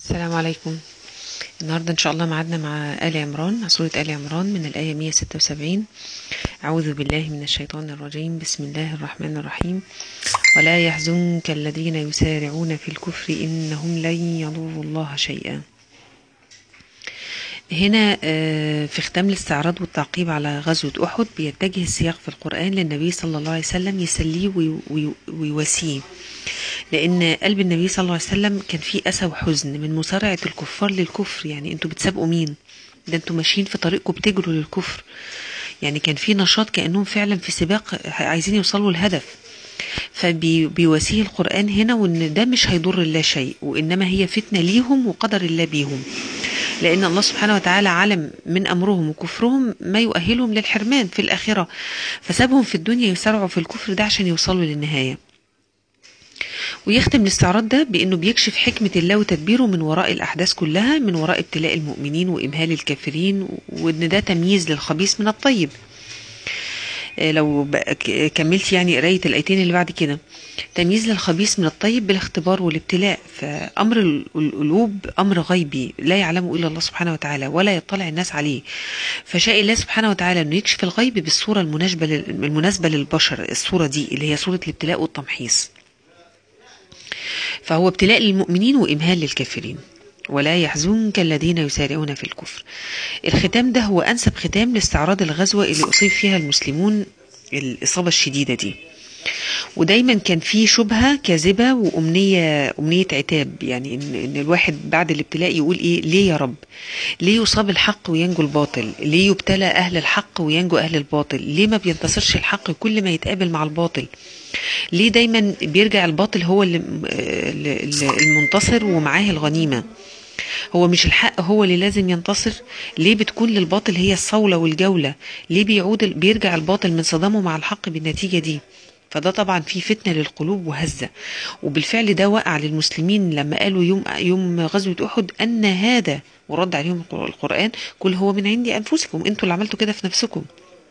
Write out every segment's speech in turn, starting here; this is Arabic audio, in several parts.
السلام عليكم. النهاردة إن شاء الله معادنا مع آل عمران، سورة آل عمران من الآية 176. أعوذ بالله من الشيطان الرجيم. بسم الله الرحمن الرحيم. ولا يحزنك الذين يسارعون في الكفر إنهم لن يضروا الله شيئا. هنا في ختام الاستعراض والتعقيب على غزوة أحد بيتجه السياق في القرآن للنبي صلى الله عليه وسلم يسليه ويواسيه، لأن قلب النبي صلى الله عليه وسلم كان فيه أسى وحزن من مسارعة الكفار للكفر. يعني انتوا بتسابقوا مين؟ ده انتوا ماشيين في طريقكم بتجروا للكفر. يعني كان في نشاط كأنهم فعلا في سباق عايزين يوصلوا الهدف. فبيواسيه القرآن هنا وان ده مش هيضر الله شيء، وإنما هي فتنة ليهم وقدر الله بيهم، لأن الله سبحانه وتعالى علم من أمرهم وكفرهم ما يؤهلهم للحرمان في الآخرة، فسابهم في الدنيا يسارعوا في الكفر ده عشان يوصلوا للنهاية. ويختم الاستعراض ده بأنه بيكشف حكمة الله وتدبيره من وراء الأحداث كلها، من وراء ابتلاء المؤمنين وإمهال الكافرين، وأن ده تمييز للخبيث من الطيب. لو كملت يعني قراية الآيتين اللي بعد كده، تمييز للخبيث من الطيب بالاختبار والابتلاء. فأمر القلوب أمر غيبي لا يعلمه إلا الله سبحانه وتعالى ولا يطلع الناس عليه، فشاء الله سبحانه وتعالى أنه يكشف الغيب بالصورة المناسبة للبشر، الصورة دي اللي هي صورة الابتلاء والتمحيص. فهو ابتلاء للمؤمنين وإمهال للكافرين. ولا يحزنك الذين يسارعون في الكفر. الختام ده هو أنسب ختام لاستعراض الغزوة اللي أصيب فيها المسلمون الإصابة الشديدة دي. ودايما كان في شبهة كاذبة وأمنية عتاب، يعني إن الواحد بعد الابتلاء يقول إيه؟ ليه يا رب؟ ليه يصاب الحق وينجو الباطل؟ ليه يبتلى أهل الحق وينجو أهل الباطل؟ ليه ما بينتصرش الحق كل ما يتقابل مع الباطل؟ ليه دايما بيرجع الباطل هو المنتصر ومعاه الغنيمة؟ هو مش الحق هو اللي لازم ينتصر؟ ليه بتكون للباطل هي الصولة والجولة؟ ليه بيرجع الباطل من صدامه مع الحق بالنتيجة دي؟ فده طبعا فيه فتنة للقلوب وهزة، وبالفعل ده وقع للمسلمين لما قالوا يوم غزوة أحد أن هذا، ورد عليهم القرآن: قل هو من عند أنفسكم، انتوا اللي عملتوا كده في نفسكم.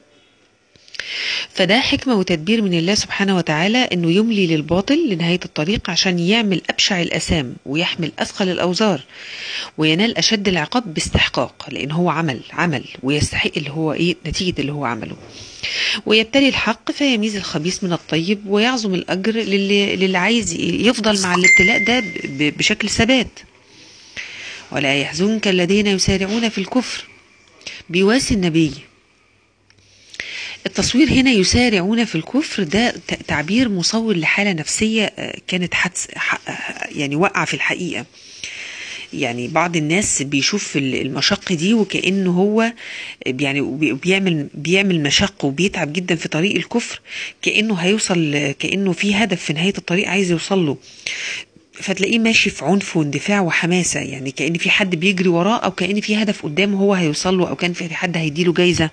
فده حكمة وتدبير من الله سبحانه وتعالى انه يملي للباطل لنهاية الطريق عشان يعمل أبشع الأثام ويحمل أثقل الأوزار وينال أشد العقاب باستحقاق، لأن هو عمل ويستحق اللي هو نتيجة اللي هو عمله. ويبتلي الحق فيميز الخبيث من الطيب ويعظم الأجر للي عايز يفضل مع الابتلاء ده بشكل ثبات. ولا يحزنك الذين يسارعون في الكفر. بيواسي النبي. التصوير هنا يسارعون في الكفر ده تعبير مصور لحالة نفسية كانت يعني وقع في الحقيقة. يعني بعض الناس بيشوف المشق دي وكأنه هو يعني بيعمل مشق وبيتعب جدا في طريق الكفر، كأنه هيوصل، كأنه في هدف في نهاية الطريق عايز يوصل له، فتلاقيه ماشي في عنف واندفاع وحماسة، يعني كأن في حد بيجري وراه أو كأن في هدف قدامه هو هيوصل له، أو كان في حد هيديله جايزة.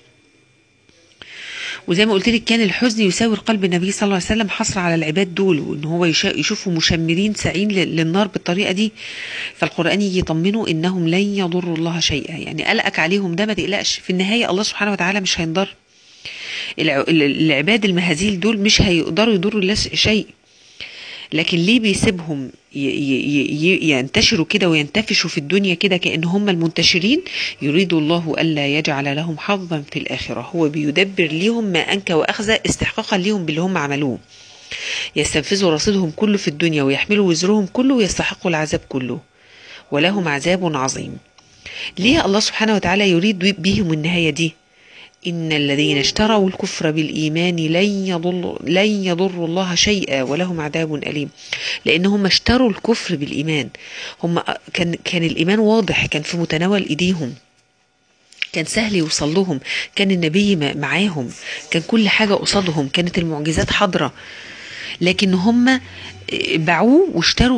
وزي ما قلت لك كان الحزن يساور قلب النبي صلى الله عليه وسلم حصر على العباد دول، وان هو يشوفوا مشمرين ساعين للنار بالطريقه دي. فالقران يجي يطمنه انهم لن يضروا الله شيئا، يعني قلقك عليهم ده ما تقلقش، في النهايه الله سبحانه وتعالى مش هينضر. العباد المهازيل دول مش هيقدروا يضروا الله شيء، لكن ليه بيسيبهم ينتشروا كده وينتفشوا في الدنيا كده كأن هم المنتشرين؟ يريد الله ألا يجعل لهم حظا في الآخرة. هو بيدبر ليهم ما أنكى وأخذ استحقاقا ليهم باللي هم عملوه. يستنفذوا رصيدهم كله في الدنيا ويحملوا وزرهم كله ويستحقوا العذاب كله، ولهم عذاب عظيم. ليه الله سبحانه وتعالى يريد بهم النهاية دي؟ إن الذين اشتروا الكفر بالإيمان لن يضروا الله شيئا ولهم عذاب أليم. لأنهم اشتروا الكفر بالإيمان. هم كان الإيمان واضح، كان في متناول إيديهم، كان سهل يوصل لهم، كان النبي معاهم، كان كل حاجة قصادهم، كانت المعجزات حاضرة، لكن هم باعوه واشتروا